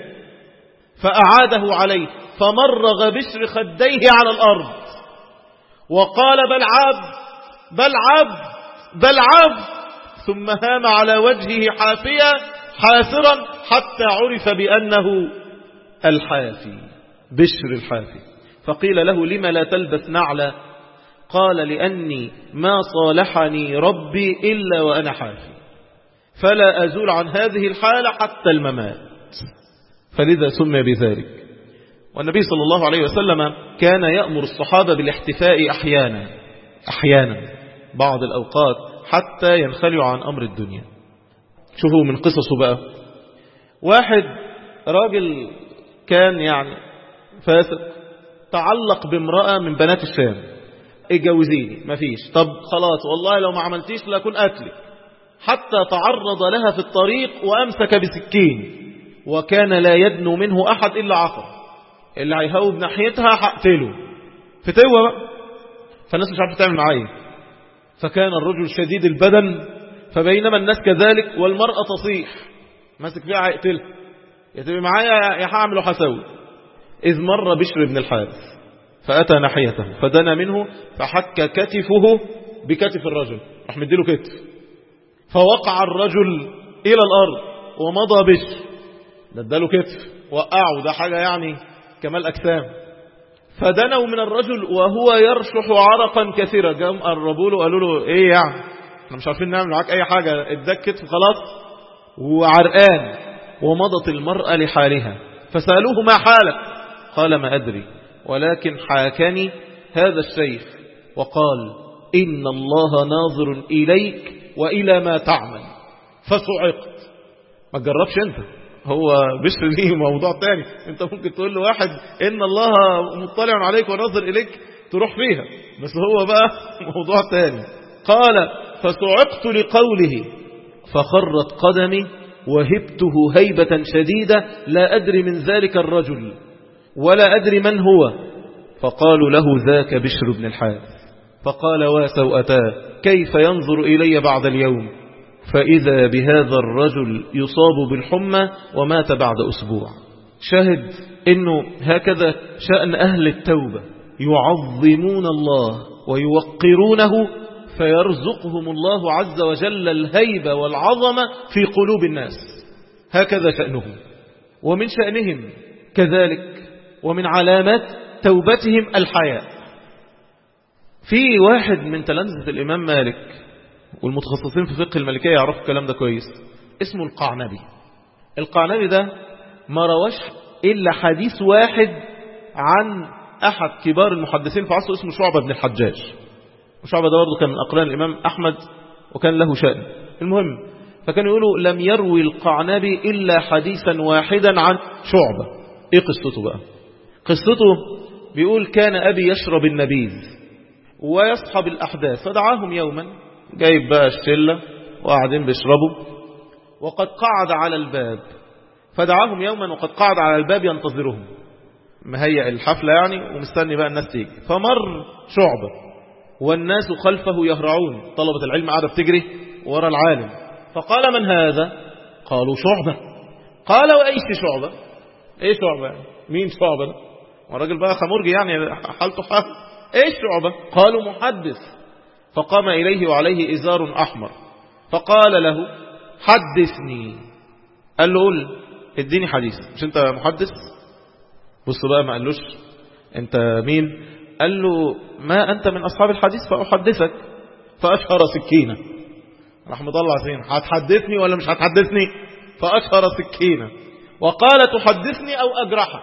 فأعاده عليه، فمرغ بشر خديه على الأرض وقال بل عبد بل عبد بل عبد، ثم هام على وجهه حافيا حاسرا حتى عرف بأنه الحافي، بشر الحافي. فقيل له لم لا تلبس نعلا؟ قال لأني ما صالحني ربي إلا وأنا حافي، فلا أزول عن هذه الحالة حتى الممات، فلذا سمي بذلك. والنبي صلى الله عليه وسلم كان يأمر الصحابة بالاحتفاء أحيانا أحيانا بعض الأوقات حتى ينخلوا عن أمر الدنيا. شوفوا من قصصه بقى، واحد راجل كان يعني فاسق، تعلق بامرأة من بنات الشام، اتجوزيني، مفيش، طب خلاص والله لو ما عملتيش لأكون قتلك، حتى تعرض لها في الطريق وأمسك بسكين، وكان لا يدنو منه أحد إلا عقر، اللي هيهوب ناحيتها هقتله، فتوى بقى. فالناس مش عارفة تعمل معايا، فكان الرجل شديد البدن، فبينما الناس كذلك والمرأة تصيح، ماسك فيها هيقتلها، يتبقى معايا يا هعمل وحسوي. إذ مر بشر بن الحارث فأتى ناحيته فدنا منه فحك كتفه بكتف الرجل، راح مديله كتف، فوقع الرجل إلى الأرض ومضى بشر، اداله كتف وقعه، ده حاجة يعني كمال أجسام. فدنوا من الرجل وهو يرشح عرقا كثيرا، جاءوا قربوا له قالوا له ايه يعني احنا مش عارفين نعمل معاك اي حاجة، اداك كتف خلاص وعرقان. ومضت المرأة لحالها، فسألوه ما حالك؟ قال ما أدري، ولكن حاكني هذا الشيخ وقال إن الله ناظر إليك وإلى ما تعمل، فصعقت. ما تجربش انت، هو بشر ليه موضوع تاني، انت ممكن تقول له واحد ان الله مطلع عليك وناظر اليك تروح فيها، بس هو بقى موضوع تاني. قال فصعقت لقوله فخرت قدمي وهبته هيبة شديدة لا أدري من ذلك الرجل ولا أدري من هو. فقالوا له ذاك بشر بن الحارث. فقال وسوءتاه كيف ينظر إلي بعد اليوم؟ فإذا بهذا الرجل يصاب بالحمى ومات بعد أسبوع. شاهد إنه هكذا شأن أهل التوبة، يعظمون الله ويوقرونه فيرزقهم الله عز وجل الهيبة والعظمة في قلوب الناس، هكذا شأنهم. ومن شأنهم كذلك ومن علامات توبتهم الحياء. في واحد من تلامذة الإمام مالك والمتخصصين في فقه المالكية يعرفوا الكلام ده كويس، اسمه القعنبي. القعنبي ده ما رواش إلا حديث واحد عن أحد كبار المحدثين في عصره اسمه شعبة بن الحجاج. وشعبة ده برضه كان من أقران الإمام أحمد وكان له شأن. المهم فكانوا يقولوا لم يروي القعنبي إلا حديثا واحدا عن شعبة. إيه قصته بقى؟ قصته بيقول كان أبي يشرب النبيذ ويصحب الأحداث، فدعاهم يوما، جايب بقى الشلة وقاعدين بيشربوا، وقد قعد على الباب، فدعاهم يوما وقد قعد على الباب ينتظرهم، مهيئ الحفلة يعني ومستني بقى الناس تيجي. فمر شعبة والناس خلفه يهرعون، طلبة العلم قاعدة بتجري ورا العالم. فقال من هذا؟ قالوا شعبة. قال وأيش شعبة؟ ايه شعبة يعني؟ مين شعبة ده؟ والراجل بقى خمرجي يعني حالته حال. ايش شعبة؟ قالوا محدث. فقام إليه وعليه إزار أحمر فقال له حدثني. قال له قول اديني حديث، مش انت محدث؟ بص بقى ما قالوش انت مين، قال له ما أنت من أصحاب الحديث فأحدثك. فأشهر سكينة، راح مطلع سين، هتحدثني ولا مش هتحدثني؟ فأشهر سكينة وقال تحدثني أو أجرحك.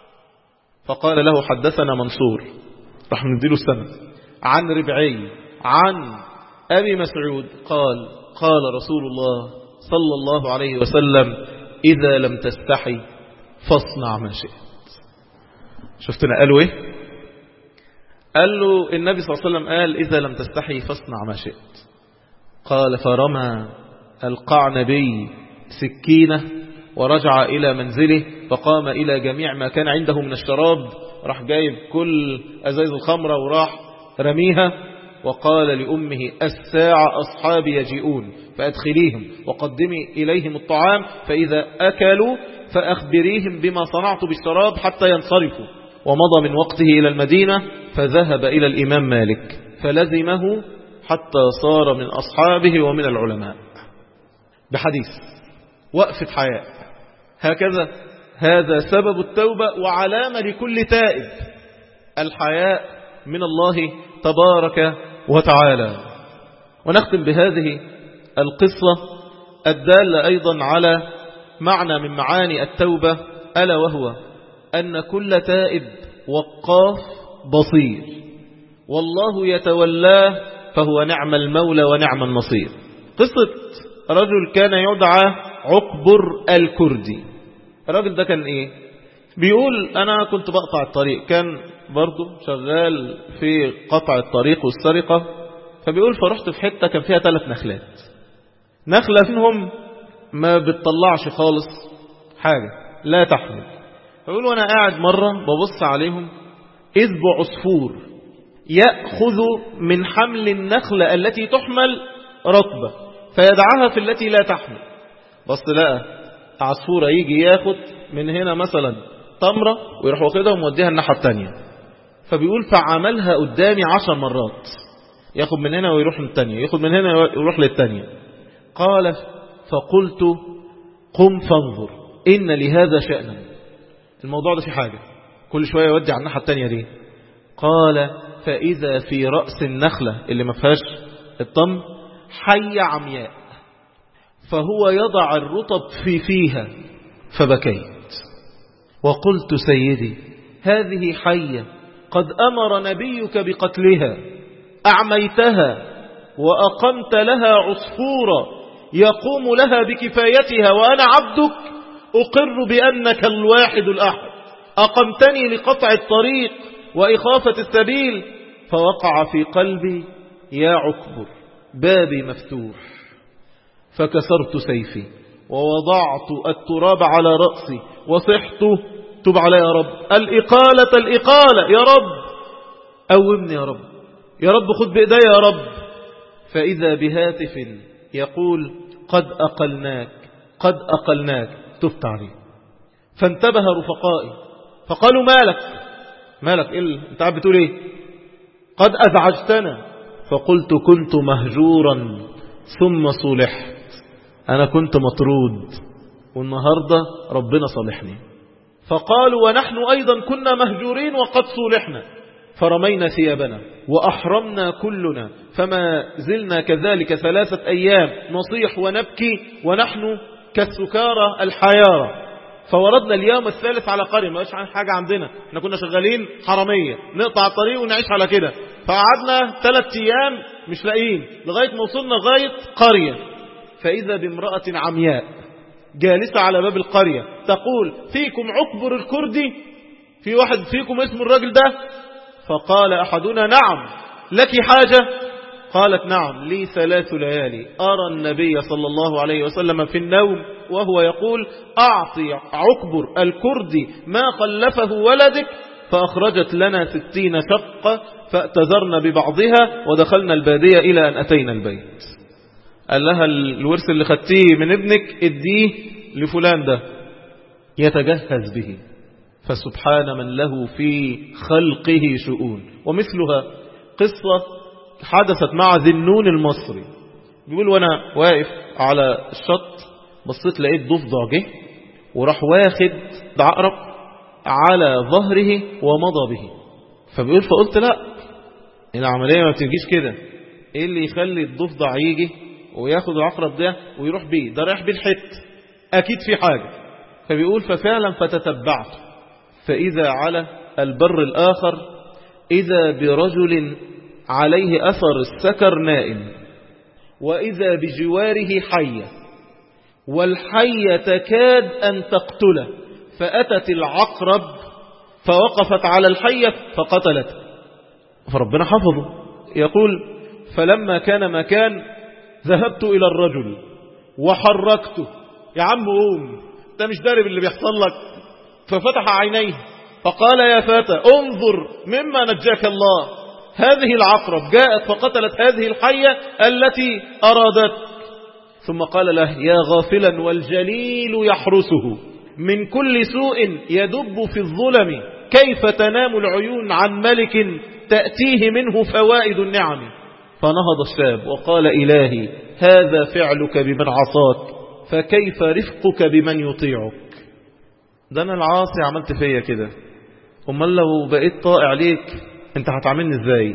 فقال له حدثنا منصور، راح نديله السند عن ربعي عن أبي مسعود قال قال رسول الله صلى الله عليه وسلم إذا لم تستحي فاصنع ما شئت. شفتنا قالوا ايه؟ قال له النبي صلى الله عليه وسلم قال إذا لم تستحي فاصنع ما شئت. قال فرمى القعنبي سكينة ورجع إلى منزله، فقام إلى جميع ما كان عنده من الشراب، راح جايب كل أزايز الخمرة وراح رميها، وقال لأمه الساعة أصحابي يجيئون فأدخليهم وقدمي إليهم الطعام، فإذا أكلوا فأخبريهم بما صنعت بالشراب حتى ينصرفوا. ومضى من وقته إلى المدينة فذهب إلى الإمام مالك فلزمه حتى صار من أصحابه ومن العلماء. بحديث وقفة حياء. هكذا هذا سبب التوبة وعلامة لكل تائب، الحياء من الله تبارك وتعالى. ونختم بهذه القصة الدالة أيضا على معنى من معاني التوبة، ألا وهو أن كل تائب وقاف بصير، والله يتولاه فهو نعم المولى ونعم النصير. قصة رجل كان يدعى عقبر الكردي. الراجل ده كان ايه؟ بيقول انا كنت بقطع الطريق، كان برضو شغال في قطع الطريق والسرقة. فبيقول فرحت في حتة كان فيها ثلاث نخلات، نخلة منهم ما بتطلعش خالص حاجة لا تحمل. فبيقول وانا قاعد مرة ببص عليهم إذ بعصفور يأخذ من حمل النخلة التي تحمل رطبة فيدعها في التي لا تحمل. بس لقى عصفورة يجي ياخد من هنا مثلا تمرة ويروح واخدها وموديها الناحية التانية. فبيقول فعملها قدامي عشر مرات، ياخد من هنا ويروح للتانية، ياخد من هنا ويروح للتانية. قال فقلت قم فانظر إن لهذا شأنا، الموضوع ده في حاجة، كل شوية يودي على الناحية التانية دي. قال فإذا في رأس النخلة اللي ما فيهاش الطم حية عمياء، فهو يضع الرطب في فيها. فبكيت وقلت سيدي هذه حية قد أمر نبيك بقتلها، أعميتها وأقمت لها عصفورا يقوم لها بكفايتها، وأنا عبدك أقر بأنك الواحد الأحد، أقمتني لقطع الطريق وإخافة السبيل. فوقع في قلبي يا عقبر بابي مفتوح، فكسرت سيفي ووضعت التراب على رأسي وصحت تب علي يا رب، الإقالة الإقالة يا رب، قومني يا رب، يا رب خذ بإيدي يا رب. فإذا بهاتف يقول قد أقلناك قد أقلناك، تبت عليه. فانتبه رفقائي فقالوا مالك مالك إيه انت عم بتقول ايه؟ قد أزعجتنا. فقلت كنت مهجورا ثم صلحت، أنا كنت مطرود والنهاردة ربنا صالحني. فقالوا ونحن أيضا كنا مهجورين وقد صلحنا، فرمينا ثيابنا وأحرمنا كلنا، فما زلنا كذلك ثلاثة أيام نصيح ونبكي ونحن كالسكارى الحيارى. فوردنا اليوم الثالث على قرية ما فيش حاجة عندنا، احنا كنا شغالين حرامية نقطع الطريق ونعيش على كده. فقعدنا ثلاث أيام مش لاقيين لغاية ما وصلنا لغاية قرية، فإذا بامرأة عمياء جالسة على باب القرية تقول فيكم عقبر الكردي، في واحد فيكم اسم الراجل ده؟ فقال أحدنا نعم لك حاجة؟ قالت نعم لي ثلاث ليالي أرى النبي صلى الله عليه وسلم في النوم وهو يقول أعطي عقبر الكردي ما خلفه ولدك، فأخرجت لنا ستين شقة فأتذرنا ببعضها ودخلنا البادية إلى أن أتينا البيت. قال لها الورث اللي خدتيه من ابنك اديه لفلان ده يتجهز به. فسبحان من له في خلقه شؤون. ومثلها قصة حدثت مع ذي النون المصري. بيقول وانا واقف على الشط بصيت لقيت ضفدع جه وراح واخد عقرب على ظهره ومضى به. فبيقول فقلت لا العملية ما بتجيش كده، ايه اللي يخلي الضفدع يجي وياخد العقرب ده ويروح بيه؟ ده رايح بيه الحت، اكيد في حاجة. فبيقول ففعلا فتتبعت فإذا على البر الآخر إذا برجل عليه أثر السكر نائم، وإذا بجواره حية، والحية تكاد أن تقتله، فأتت العقرب فوقفت على الحية فقتلته، فربنا حفظه. يقول فلما كان مكان ذهبت إلى الرجل وحركته، يا عم قوم ده مش دارب اللي بيحصل لك. ففتح عينيه فقال يا فتى انظر مما نجاك الله، هذه العقرب جاءت فقتلت هذه الحية التي أرادت. ثم قال له يا غافلا والجليل يحرسه من كل سوء يدب في الظلم، كيف تنام العيون عن ملك تأتيه منه فوائد النعم. فنهض الشاب وقال إلهي هذا فعلك بمن عصاك، فكيف رفقك بمن يطيعك. ده أنا العاصي عملت فيا كده، أمال لو بقيت طائع ليك أنت هتعملني إزاي؟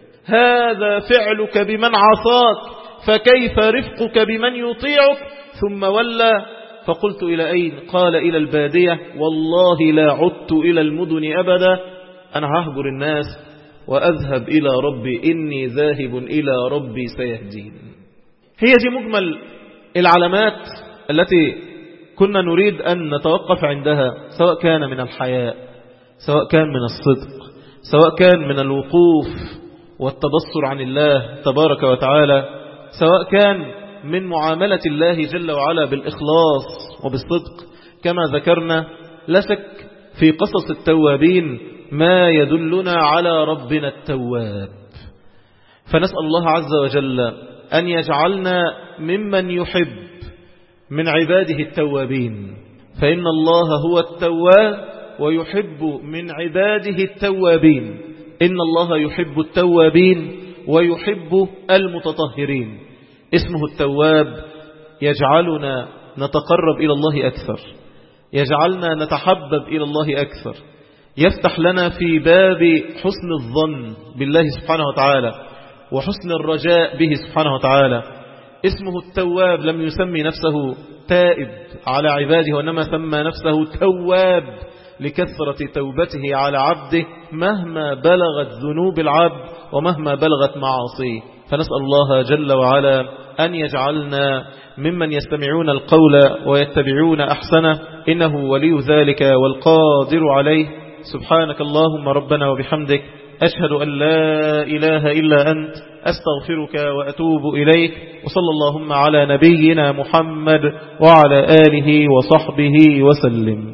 هذا فعلك بمن عصاك، فكيف رفقك بمن يطيعك. ثم ولى فقلت إلى أين؟ قال إلى البادية، والله لا عدت إلى المدن أبدا، أنا ههجر الناس وأذهب إلى ربي، إني ذاهب إلى ربي سيهدين. هي دي مجمل العلامات التي كنا نريد أن نتوقف عندها، سواء كان من الحياء، سواء كان من الصدق، سواء كان من الوقوف والتبصر عن الله تبارك وتعالى، سواء كان من معاملة الله جل وعلا بالإخلاص وبالصدق. كما ذكرنا لا شك في قصص التوابين ما يدلنا على ربنا التواب، فنسأل الله عز وجل أن يجعلنا ممن يحب من عباده التوابين، فإن الله هو التواب ويحب من عباده التوابين. إن الله يحب التوابين ويحب المتطهرين. اسمه التواب يجعلنا نتقرب إلى الله أكثر، يجعلنا نتحبب إلى الله أكثر، يفتح لنا في باب حسن الظن بالله سبحانه وتعالى وحسن الرجاء به سبحانه وتعالى. اسمه التواب لم يسمي نفسه تائب على عباده، وإنما سمى نفسه تواب لكثرة توبته على عبده مهما بلغت ذنوب العبد ومهما بلغت معاصيه. فنسأل الله جل وعلا أن يجعلنا ممن يستمعون القول ويتبعون أحسنه، إنه ولي ذلك والقادر عليه. سبحانك اللهم ربنا وبحمدك، أشهد أن لا إله إلا أنت، أستغفرك وأتوب إليك. وصلى اللهم على نبينا محمد وعلى آله وصحبه وسلم.